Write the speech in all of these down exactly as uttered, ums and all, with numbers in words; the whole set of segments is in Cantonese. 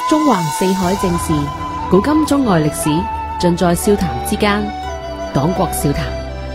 中橫四海正事，古今中外歷史，盡在笑談之間。講國笑談。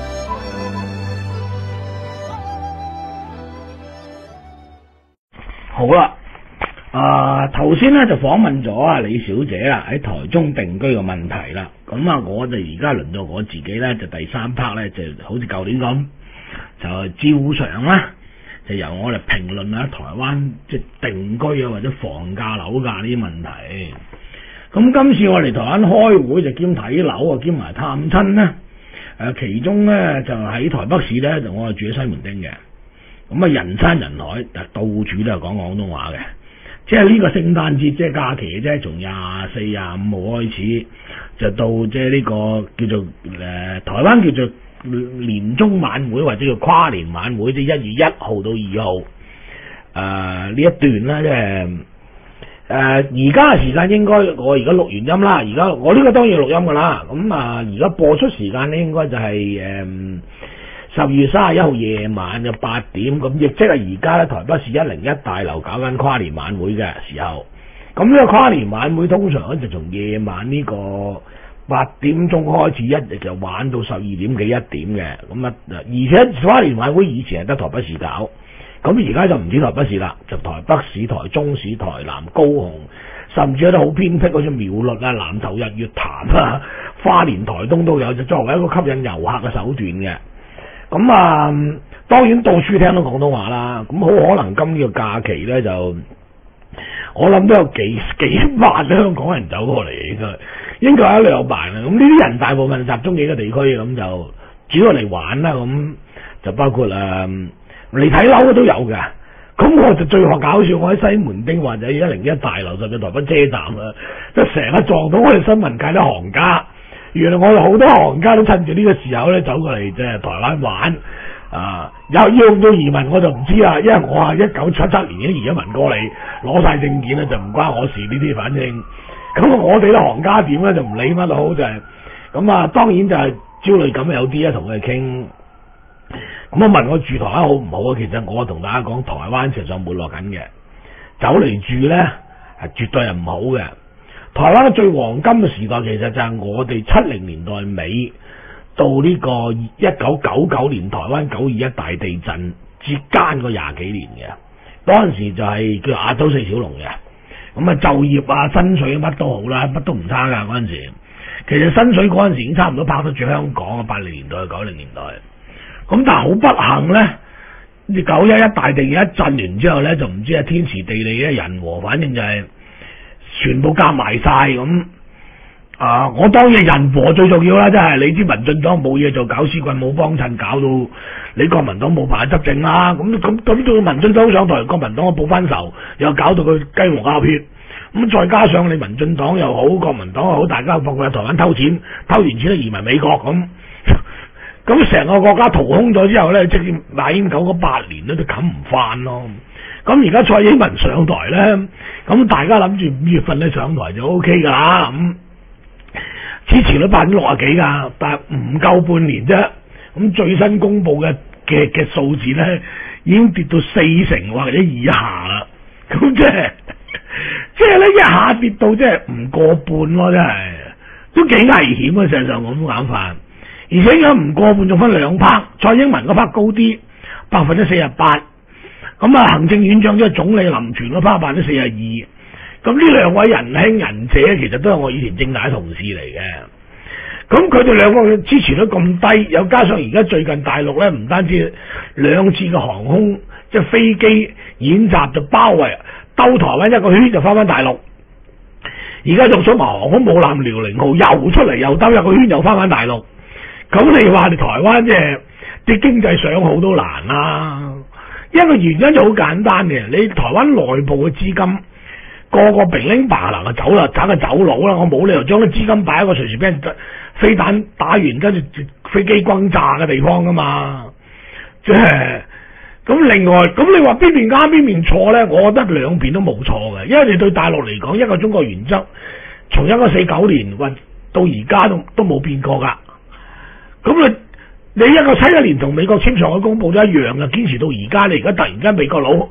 好啦，啊頭先咧就訪問咗啊李小姐啦，喺台中定居嘅問題啦。咁啊，我就而家輪到我自己咧，就第三 part 咧，就好似舊年咁，就照常啦。就由我哋評論下台灣即係定居啊，或者房價樓價呢啲問題。咁今次我嚟台灣開會就兼睇樓啊，兼埋探親咧。誒，其中咧就喺台北市咧，就我係住喺西門町嘅。咁啊，人山人海，但到處都係講廣東話嘅。即係呢個聖誕節即係假期啫，從廿四、廿五號開始，就到即係呢個叫做誒、呃、台灣叫做年中晚會或者叫跨年晚會，即係一月一號到二號，誒、呃、呢一段咧，即係誒而家嘅時間應該我而家錄完音啦，而家我呢個當然錄音噶啦，咁啊而家播出時間咧應該就係誒十二月三十一號夜晚嘅八點，咁亦即係而家咧台北市一零一大樓搞緊跨年晚會嘅時候，咁呢個跨年晚會通常咧就從夜晚呢個八點鐘開始，一直就玩到十二點幾一點嘅，咁啊，而且跨年晚會以前係得台北市搞，咁而家就唔止台北市啦，就台北市、台中市、台南、高雄，甚至有啲好偏僻，好似苗栗啊、南投、日月潭啊、花蓮、台東都有，就作為一個吸引遊客嘅手段嘅。咁啊，當然到處聽到廣東話啦，咁好可能今呢個假期咧就，我諗都有幾幾萬香港人走過嚟，應該應該有一兩萬啦。咁呢啲人大部分集中幾個地區，咁就主要嚟玩啦。咁就包括誒嚟睇樓嘅都有嘅。咁我就最學搞笑，我喺西門町或者一零一大樓甚至台北車站啊，即係成日撞到我哋新聞界啲行家。原來我哋好多行家都趁住呢個時候咧走過嚟即係台灣玩啊！有要唔要移民我就唔知啦，因為我係一九七七年已經移咗民過嚟，攞晒證件咧就唔關我事呢啲，反正咁我哋啲行家點咧就唔理乜都好，就係咁啊！當然就係焦慮感有啲啊，同佢哋傾。咁我問我住台灣好唔好啊？其實我同大家講，台灣實際上沒落緊嘅，走嚟住咧係絕對係唔好嘅。台灣最黃金嘅時代，其實就係我哋七零年代尾到呢個一九九九年台灣九二一大地震之間嗰廿幾年嘅，嗰陣時就係叫亞洲四小龍嘅，咁啊就業啊薪水乜都好啦，乜都唔差噶嗰陣時。其實薪水嗰陣時已經差唔多拍得住香港啊，八零年代九零年代。咁但係好不幸咧，九一一大地震一震完之後咧，就唔知係天時地利咧人和，反正就係、是。全部夾埋晒咁啊！我當然人和最重要啦，真係你知民進黨冇嘢做，搞屎棍冇幫襯，搞到你國民黨冇辦法執政啦。咁咁咁到民進黨上台，國民黨報翻仇，又搞到佢雞毛鴨血。咁再加上你民進黨又好，國民黨又好，大家放佢喺台灣偷錢，偷完錢都移民美國咁。咁成個國家掏空咗之後咧，即係馬英九嗰八年咧都冚唔翻咯。咁而家蔡英文上台咧，咁大家諗住五月份咧上台就 O K 噶啦，咁支持率百分之六啊幾噶，但係唔夠半年啫。咁最新公布嘅嘅嘅數字咧，已經跌到四成或者以下啦。咁即係即係咧一下跌到即係唔過半咯，真係都幾危險啊！事實上我咁講法，而且而家唔過半仲分兩 part，蔡英文嗰 part 高啲，百分之四十八。咁啊，行政院長即係總理林全嗰 part 百分之四十二，咁呢兩位仁兄仁姐其實都係我以前政大同事嚟嘅。咁佢哋兩個支持率咁低，又加上而家最近大陸咧唔單止兩次嘅航空即係飛機演習就包圍兜台灣一個圈就翻返大陸，而家仲想埋航空母艦遼寧號又出嚟又兜一個圈又翻返大陸，咁你話你台灣即係啲經濟上好都難啦、啊。一個原因就好簡單嘅，你台灣內部嘅資金個個平拎白嗱就走啦，走就走佬啦，我冇理由將啲資金擺喺個隨時俾人飛彈打完跟住飛機轟炸嘅地方噶嘛，即係咁。另外咁你話邊邊啱邊邊錯咧？我覺得兩邊都冇錯嘅，因為你對大陸嚟講一個中國原則，從一九四九年運到而家都都冇變過噶，咁你。你一個七一年同美國簽上嘅公佈都一樣嘅，堅持到而家。你而家突然間美國佬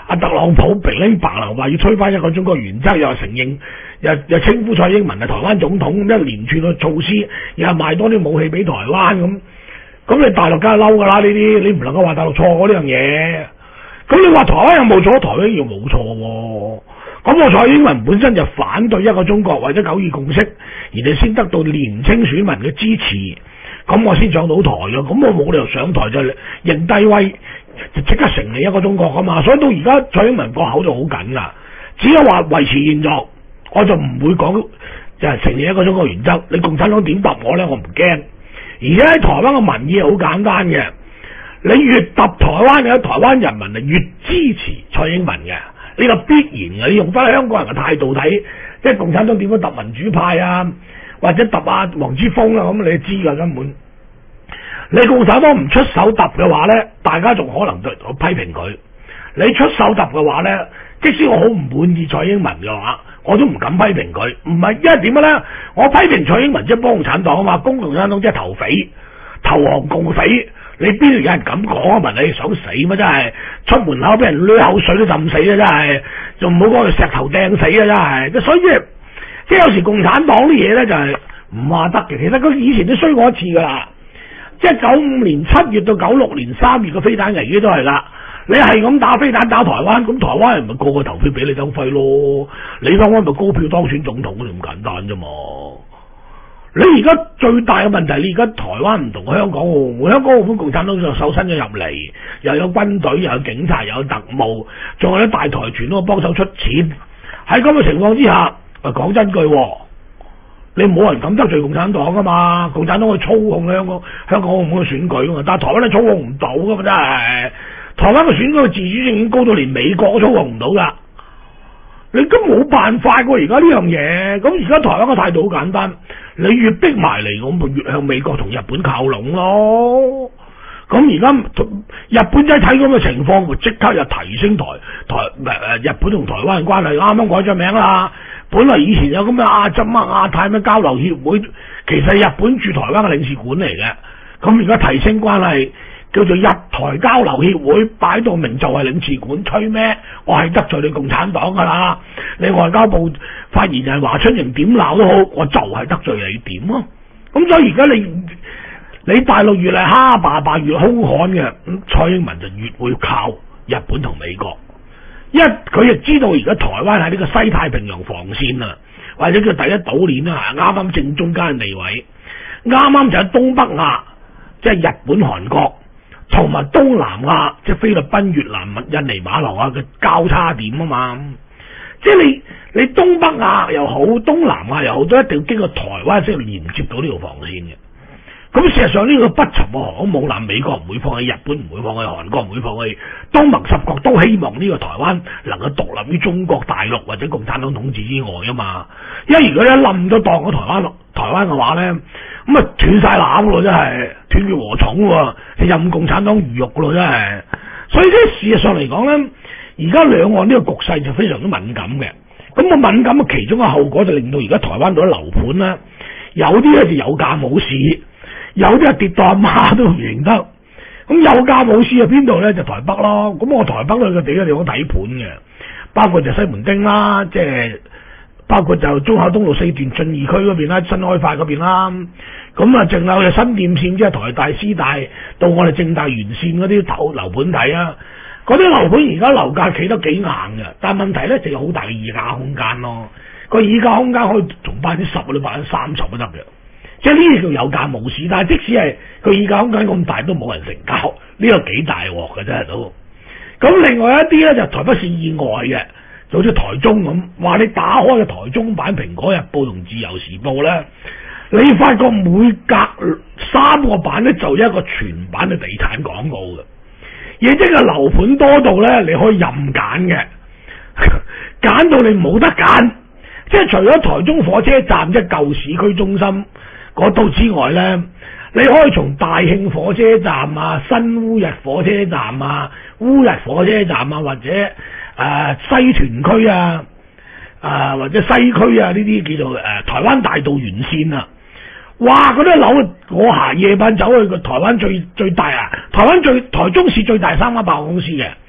阿特朗普平拎白流話要推翻一個中國原則，又承認又又稱呼蔡英文係台灣總統，一連串嘅措施，又賣多啲武器俾台灣咁。咁你大陸梗係嬲噶啦，呢啲你唔能夠話大陸錯嗰呢樣嘢。咁你話台灣有冇錯？台灣又冇錯喎。咁我蔡英文本身就反對一個中國或者九二共識，而你先得到年青選民嘅支持，咁我先上到台咯。咁我冇理由上台就認低威，就即刻成立一個中國噶嘛。所以到而家蔡英文個口就好緊啦，只有話維持現狀，我就唔會講就係成立一個中國原則。你共產黨點答我咧？我唔驚。而且喺台灣嘅民意好簡單嘅，你越揼台灣嘅台灣人民係越支持蔡英文嘅。呢個必然嘅，你用翻香港人嘅態度睇，即係共產黨點樣揼民主派啊，或者揼啊黃之鋒啊，咁你知㗎根本。你共產黨唔出手揼嘅話咧，大家仲可能就批評佢。你出手揼嘅話咧，即使我好唔滿意蔡英文嘅話，我都唔敢批評佢。唔係，因為點樣咧？我批評蔡英文即係幫共產黨啊嘛，共共產黨即係投匪、投降共匪。你邊度有人咁講啊？問你想死咩？真係出門口俾人濺口水都浸死啊！真係，仲唔好講佢石頭掟死啊！真係，所以即係即係有時共產黨啲嘢咧就係唔話得嘅。其實佢以前都衰過一次噶啦，即係九五年七月到九六年三月嘅飛彈危機都係噶。你係咁打飛彈打台灣，咁台灣人咪個個投票俾李登輝咯？李登輝咪高票當選總統咁簡單啫嘛。你而家最大嘅問題，你而家台灣唔同香港喎，香港澳門共產黨就手伸咗入嚟，又有軍隊，又有警察，又有特務，仲有啲大財團都幫手出錢。喺咁嘅情況之下，講真句，你冇人敢得罪共產黨噶嘛？共產黨去操控香港香港澳門嘅選舉噶嘛，但係台灣你操控唔到噶嘛，真係。台灣嘅選舉嘅自主性已經高到連美國都操控唔到噶。你都冇辦法喎，而家呢樣嘢，咁而家台灣嘅態度好簡單，你越逼埋嚟，我咪越向美國同日本靠攏咯。咁而家日本仔睇咁嘅情況，會即刻就提升台台誒日本同台灣嘅關係，啱啱改咗名啦。本來以前有咁嘅亞洲啊亞太咩交流協會，其實係日本駐台灣嘅領事館嚟嘅。咁而家提升關係，叫做日台交流協會，擺到明就係領事館，吹咩？我係得罪你共產黨噶啦！你外交部發言人華春瑩點鬧都好，我就係得罪你點咯？咁所以而家你你大陸越嚟蝦霸霸越兇悍嘅，咁蔡英文就越會靠日本同美國，因為佢亦知道而家台灣喺呢個西太平洋防線啊，或者叫第一島鏈啊，啱啱正中間嘅地位，啱啱就喺東北亞，即係日本、韓國。同埋東南亞，即係菲律賓、越南、印尼、馬來亞嘅交叉點啊嘛，即係你你東北亞又好，東南亞又好，都一定要經過台灣先連接到呢條防線嘅。咁事實上呢個不沉嘅航空母艦，美國唔會放棄，日本唔會放棄，韓國唔會放棄，東盟十國都希望呢個台灣能夠獨立於中國大陸或者共產黨統治之外啊嘛。因為如果一冧咗當咗台灣台灣嘅話咧，咁啊斷晒纜咯，真係斷絕禾蟲喎，任共產黨魚肉咯，真係。所以咧，事實上嚟講咧，而家兩岸呢個局勢就非常之敏感嘅。咁個敏感嘅其中嘅後果就令到而家台灣度啲樓盤咧，有啲咧就有價冇市。有啲係跌到阿媽都唔認得，咁有價冇市喺邊度咧？就台北咯。咁我台北咧個地嘅地方睇盤嘅，包括就西門町啦，即係包括就中孝東路四段信義區嗰邊啦，新開發嗰邊啦。咁啊，淨有新店線，即係台大、師大到我哋政大沿線嗰啲頭樓盤睇啊。嗰啲樓盤而家樓價企得幾硬嘅，但係問題咧就有好大嘅議價空間咯。個議價空間可以從百分之十到百分之三十都得嘅。即係呢啲叫有價冇市，但係即使係佢議價空間咁大，都冇人成交，呢個幾大鑊嘅真係都。咁另外一啲咧就台北市以外嘅，就好似台中咁，話你打開嘅台中版《蘋果日報》同《自由時報》咧，你發覺每隔三個版咧就有一個全版嘅地產廣告嘅，亦即係樓盤多到咧你可以任揀嘅，揀到你冇得揀，即係除咗台中火車站即係舊市區中心嗰度之外咧，你可以從大慶火車站啊、新烏日火車站啊、烏日火車站啊，或者誒、呃、西屯區啊、啊、呃、或者西區啊呢啲叫做誒、呃、台灣大道沿線啊，哇！嗰啲樓我行夜晚走去個台灣最最大啊，台灣最台中市最大三間百貨公司嘅，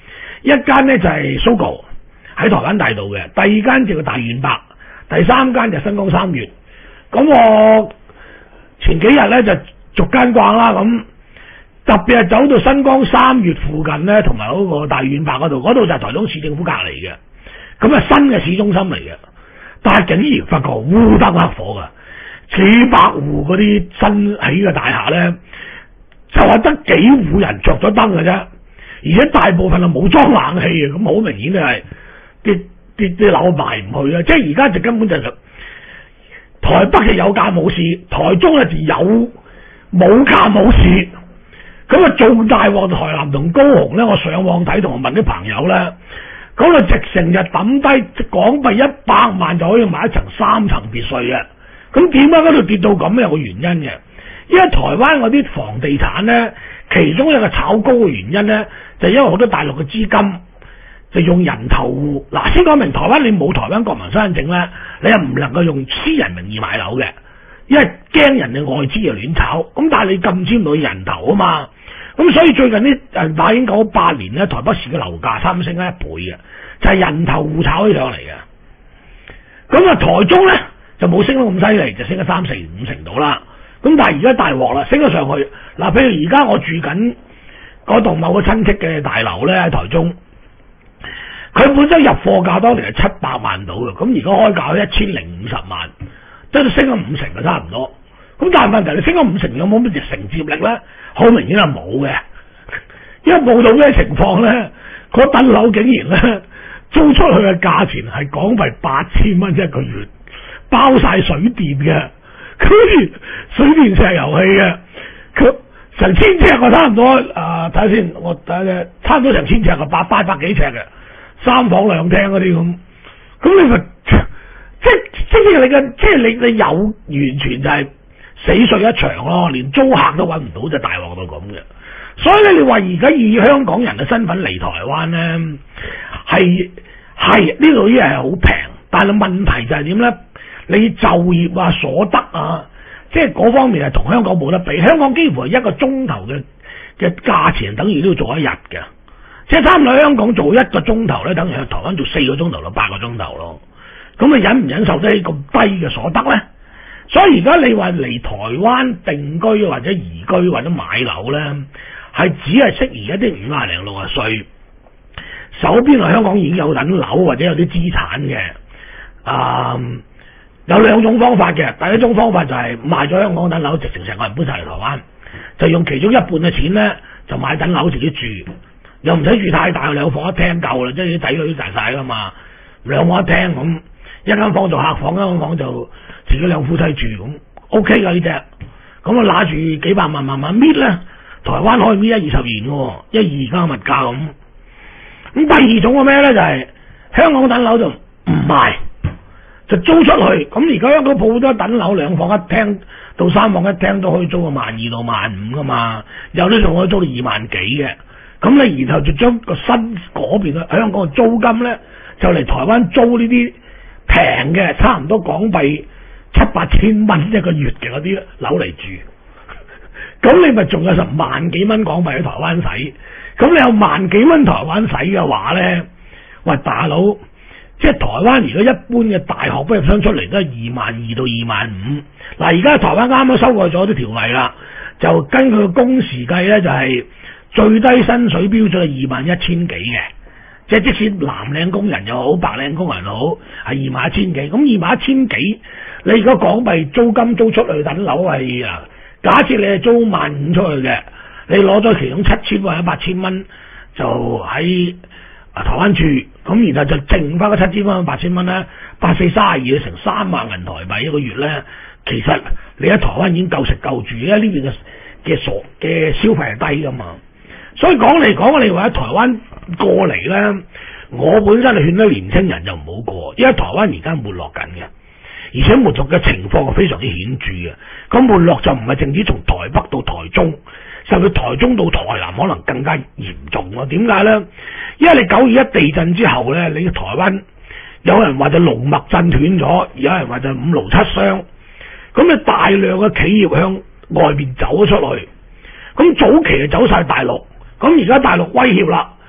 一間呢就係 Sogo 喺台灣大道嘅，第二間就係大遠百，第三間就係新光三越。咁我前幾日咧就逐間逛啦，咁特別係走到新光三越附近咧，同埋嗰個大遠百嗰度，嗰度就係台中市政府隔離嘅，咁啊新嘅市中心嚟嘅，但係竟然發覺烏燈黑火噶，幾百戶嗰啲新起嘅大廈咧，就係得幾戶人着咗燈嘅啫，而且大部分係冇裝冷氣嘅，咁好明顯就係啲啲啲樓賣唔去啊！即係而家就根本就係台北嘅有價冇市，台中咧就有冇價冇市。咁啊，仲大鑊台南同高雄咧，我上網睇同我問啲朋友咧，嗰度直成日抌低港幣一百萬就可以買一層三層別墅嘅。咁點解嗰度跌到咁？有個原因嘅，因為台灣嗰啲房地產咧，其中一個炒高嘅原因咧，就係因為好多大陸嘅資金就用人頭戶。嗱，先講明台灣你冇台灣國民身份證咧，你又唔能夠用私人名義買樓嘅，因為驚人嘅外資又亂炒。咁但係你禁簽到人頭啊嘛。咁所以最近呢，誒，大英九八年咧，台北市嘅樓價差唔多升咗一倍嘅，就係、是、人頭戶炒起上嚟嘅。咁啊，台中咧就冇升得咁犀利，就升咗三四五成度啦。咁但係而家大鑊啦，升咗上去。嗱，譬如而家我住緊嗰棟某個親戚嘅大樓咧喺台中，佢本身入貨價當年係七百萬到嘅，咁而家開價一千零五十萬，即係升咗五成嘅差唔多。咁但係問題你升咗五成有冇乜嘢承接力咧？好明顯係冇嘅，因為冇到咩情況咧，嗰棟樓竟然咧租出去嘅價錢係港幣八千蚊一個月，包晒水電嘅，佢水電石油氣嘅，佢成千尺啊，差唔多啊，睇下先，我睇下差唔多成千尺啊，八八百幾尺嘅，三房兩廳嗰啲咁，咁你咪即即係你嘅，即係你你有完全就係死水一場咯，連租客都揾唔到，就大鑊到咁嘅。所以咧，你話而家以香港人嘅身份嚟台灣咧，係係呢度啲嘢係好平，但係問題就係點咧？你就業啊、所得啊，即係嗰方面係同香港冇得比。香港幾乎係一個鐘頭嘅嘅價錢，等於都要做一日嘅。即係差唔多香港做一個鐘頭咧，等於喺台灣做四個鐘頭到八個鐘頭咯。咁啊，忍唔忍受得起咁低嘅所得咧？所以而家你話嚟台灣定居或者移居或者買樓咧，係只係適宜一啲五廿零六十歲，手邊喺香港已經有等樓或者有啲資產嘅。啊、嗯，有兩種方法嘅。第一種方法就係賣咗香港等樓，直情成個人搬晒嚟台灣，就用其中一半嘅錢咧，就買等樓自己住，又唔使住太大，兩房一廳夠啦，即係啲仔女都大晒噶嘛，兩房一廳咁，一間房做客房，一間房就自己兩夫妻住咁 ，OK 噶呢隻，咁啊拿住幾百萬慢慢搣咧，台灣可以搣一二十年嘅，一二而家物價咁。咁第二種嘅咩咧就係、是、香港等樓就唔賣，就租出去。咁而家香港鋪多等樓兩房一廳到三房一廳都可以租個萬二到萬五噶嘛，有啲仲可以租到二萬幾嘅。咁你然後就將個新嗰邊嘅香港嘅租金咧，就嚟台灣租呢啲平嘅，差唔多港幣七八千蚊一個月嘅嗰啲樓嚟住，咁你咪仲有成萬幾蚊港幣喺台灣使，咁你有萬幾蚊台灣使嘅話咧，喂大佬，即係台灣如果一般嘅大學畢業生出嚟都係二萬二到二萬五，嗱而家台灣啱啱修改咗啲條例啦，就根據工時計咧就係、是、最低薪水標準係二萬一千幾嘅。即係即使藍領工人又好，白領工人又好，係二萬一千幾。咁二萬一千幾，你如果港幣租金租出去等樓係啊，假設你係租萬五出去嘅，你攞咗其中七千或者八千蚊就喺啊台灣住，咁然後就剩翻嗰七千蚊八千蚊咧，八四三十二成三萬銀台幣一個月咧，其實你喺台灣已經夠食夠住，因為呢邊嘅嘅所嘅消費係低噶嘛。所以講嚟講，你話喺台灣過嚟咧，我本身係勸啲年青人就唔好過，因為台灣而家沒落緊嘅，而且沒落嘅情況係非常之顯著嘅。咁沒落就唔係淨止從台北到台中，甚至台中到台南可能更加嚴重咯。點解咧？因為你九二一地震之後咧，你台灣有人話就龍脈震斷咗，有人話就五勞七傷，咁你大量嘅企業向外邊走咗出去，咁早期就走晒大陸。咁而家大陸威脅啦，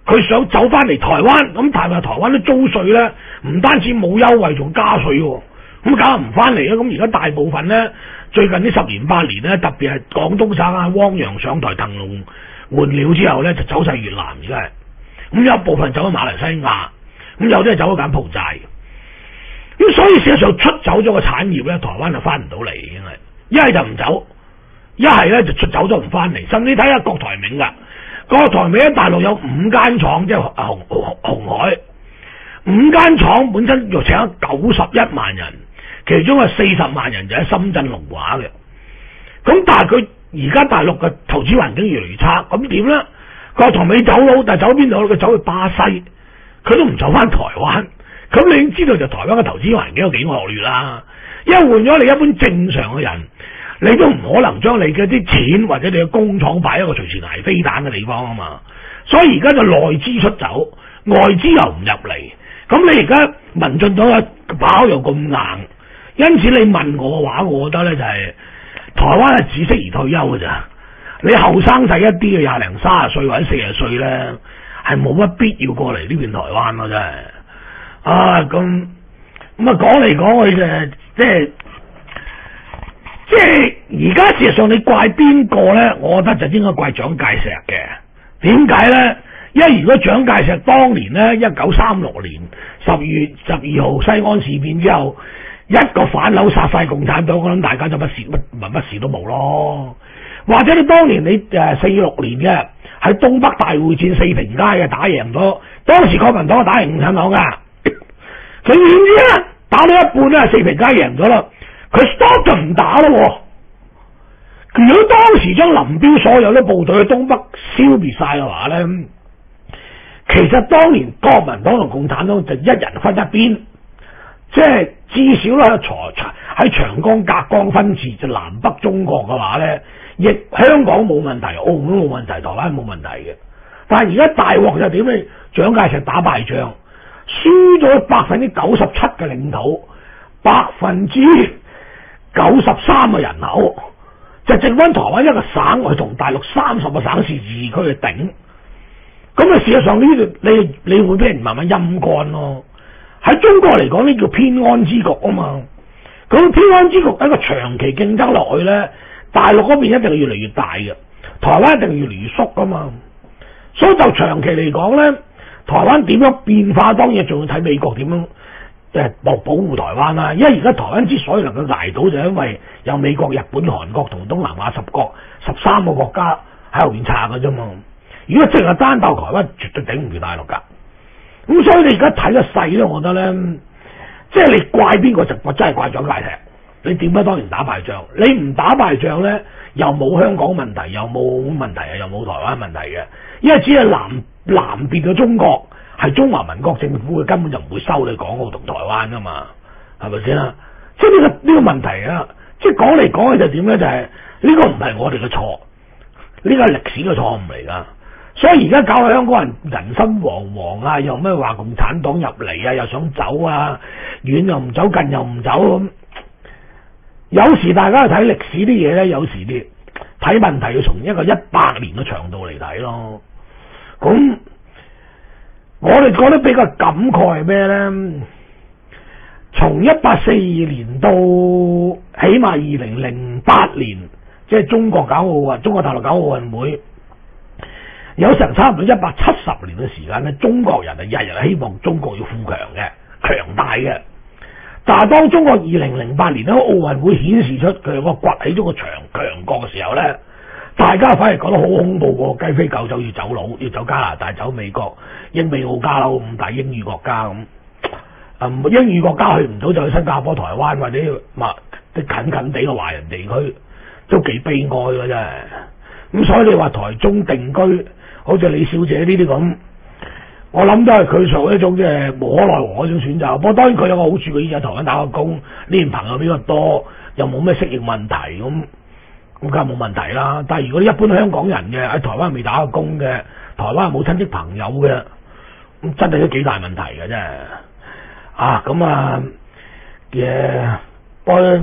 佢想走翻嚟台灣，咁但係台灣都租稅咧，唔單止冇優惠，仲加稅喎，咁梗係唔翻嚟啦。咁而家大部分咧，最近呢十年八年咧，特別係廣東省啊，汪洋上台騰籠換鳥之後咧，就走晒越南，而家係，咁有一部分走咗馬來西亞，咁有啲係走咗柬埔寨。咁所以事實上出走咗個產業咧，台灣就翻唔到嚟，已經係一係就唔走，一係咧就出走咗唔翻嚟。甚至睇下郭台銘噶，郭台銘喺大陸有五間廠，即係紅紅紅海五間廠本身又請咗九十一萬人，其中有四十萬人就喺深圳龍華嘅。咁但係佢而家大陸嘅投資環境越嚟越差，咁點咧？郭台銘走佬，但係走邊度？佢走去巴西，佢都唔走翻台灣。咁你已經知道就台灣嘅投資環境有幾惡劣啦。因為換咗你一般正常嘅人，你都唔可能將你嘅啲錢或者你嘅工廠擺喺一個隨時挨飛彈嘅地方啊嘛。所以而家就內資出走，外資又唔入嚟。咁你而家民進黨嘅把口又咁硬，因此你問我嘅話，我覺得咧就係、是、台灣係只適宜退休嘅咋。你後生仔一啲嘅廿零三十歲或者四十歲咧，係冇乜必要過嚟呢邊台灣咯，真係。啊，咁咁啊，講嚟講去嘅，即係即係而家事實上你怪邊個咧？我覺得就應該怪蔣介石嘅。點解咧？因為如果蔣介石當年咧，一九三六年十月十二號西安事變之後，一個反樓殺晒共產黨，我諗大家就乜事乜乜乜事都冇咯。或者你當年你誒四六年嘅喺東北大會戰四平街嘅打贏咗，當時國民黨打贏共產黨噶。佢點知咧？打到一半咧，四平街贏咗啦，佢 stop 就唔打咯。如果當時將林彪所有啲部隊喺東北消滅晒嘅話咧，其實當年國民黨同共產黨就一人分一邊，即係至少咧喺長江隔江分治就南北中國嘅話咧，亦香港冇問題，澳門冇問題，台灣冇問題嘅。但係而家大鑊就點咧？蔣介石打敗仗。輸咗百分之九十七嘅領土，百分之九十三嘅人口，就剩翻台灣一個省去同大陸三十個省市自治區去頂。咁啊，事實上呢度你你會俾人慢慢陰乾咯。喺中國嚟講，呢叫偏安之局啊嘛。咁偏安之局喺個長期競爭落去咧，大陸嗰邊一定係越嚟越大嘅，台灣一定越嚟越縮噶嘛。所以就長期嚟講咧。台灣點樣變化，當然仲要睇美國點樣誒保保護台灣啦。因為而家台灣之所以能夠捱到，就因為有美國、日本、韓國同東南亞十國十三個國家喺後面撐嘅啫嘛。如果淨係單鬥台灣，絕對頂唔住大陸噶。咁所以你而家睇個勢咧，我覺得咧，即係你怪邊個就我真係怪蔣介石。你點解當年打敗仗？你唔打敗仗咧，又冇香港問題，又冇問題啊，又冇台灣問題嘅。因為只係南南邊嘅中國係中華民國政府，佢根本就唔會收你港澳同台灣噶嘛，係咪先啊？即係呢個呢個問題啊！即係講嚟講去就點咧？就係呢個唔係我哋嘅錯，呢個係歷史嘅錯誤嚟噶。所以而家搞到香港人人心惶惶啊！又咩話共產黨入嚟啊？又想走啊？遠又唔走，近又唔走咁。有時大家去睇歷史啲嘢咧，有時啲睇問題要從一個一百年嘅長度嚟睇咯。咁我哋覺得比較感慨係咩咧？從一八四二年到起碼二零零八年，即係中國搞奧運，中國大陸搞奧運會，有成差唔多一百七十年嘅時間咧，中國人係日日希望中國要富強嘅、強大嘅。但係當中國二零零八年咧奧運會顯示出佢個崛起咗個強強國嘅時候咧，大家反而覺得好恐怖喎！雞飛狗走要走佬，要走加拿大、走美國、英美澳加佬五大英語國家咁。啊、嗯，英語國家去唔到就去新加坡、台灣或者嘛啲近近地嘅華人地區，都幾悲哀嘅真係。咁所以你話台中定居，好似李小姐呢啲咁。我諗都係佢做一種即係無可奈何嗰種選擇，不過當然佢有個好處，佢以前喺台灣打過工，呢邊朋友比較多，又冇咩適應問題，咁咁梗係冇問題啦。但係如果一般香港人嘅喺台灣未打過工嘅，台灣冇親戚朋友嘅，咁真係都幾大問題嘅真係。啊，咁啊嘅，我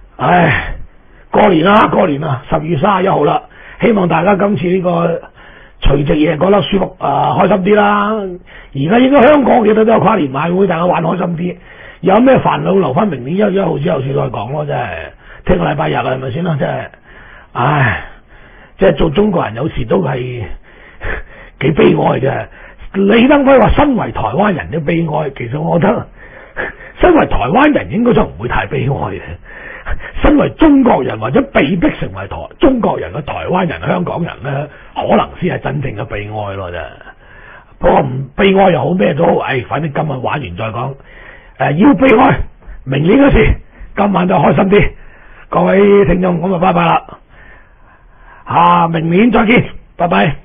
唉過年啦，過年啦，十月三十一號啦，希望大家今次呢個除夕夜覺得舒服啊、呃，開心啲啦。而家應該香港其實都有跨年晚會，大家玩開心啲。有咩煩惱留翻明年一月一號之後先再講咯，真係聽個禮拜日啊，係咪先啦？真係，唉，即係做中國人有時都係幾悲哀嘅。李登輝話身為台灣人都悲哀，其實我覺得身為台灣人應該就唔會太悲哀嘅。身為中國人或者被逼成為台中國人嘅台灣人、香港人咧，可能先係真正嘅悲哀咯，真係。不過唔悲哀又好，咩都好，唉，反正今日玩完再講。誒、呃，要悲哀，明年嗰時，今晚就開心啲。各位聽眾，咁就拜拜啦。啊，明年再見，拜拜。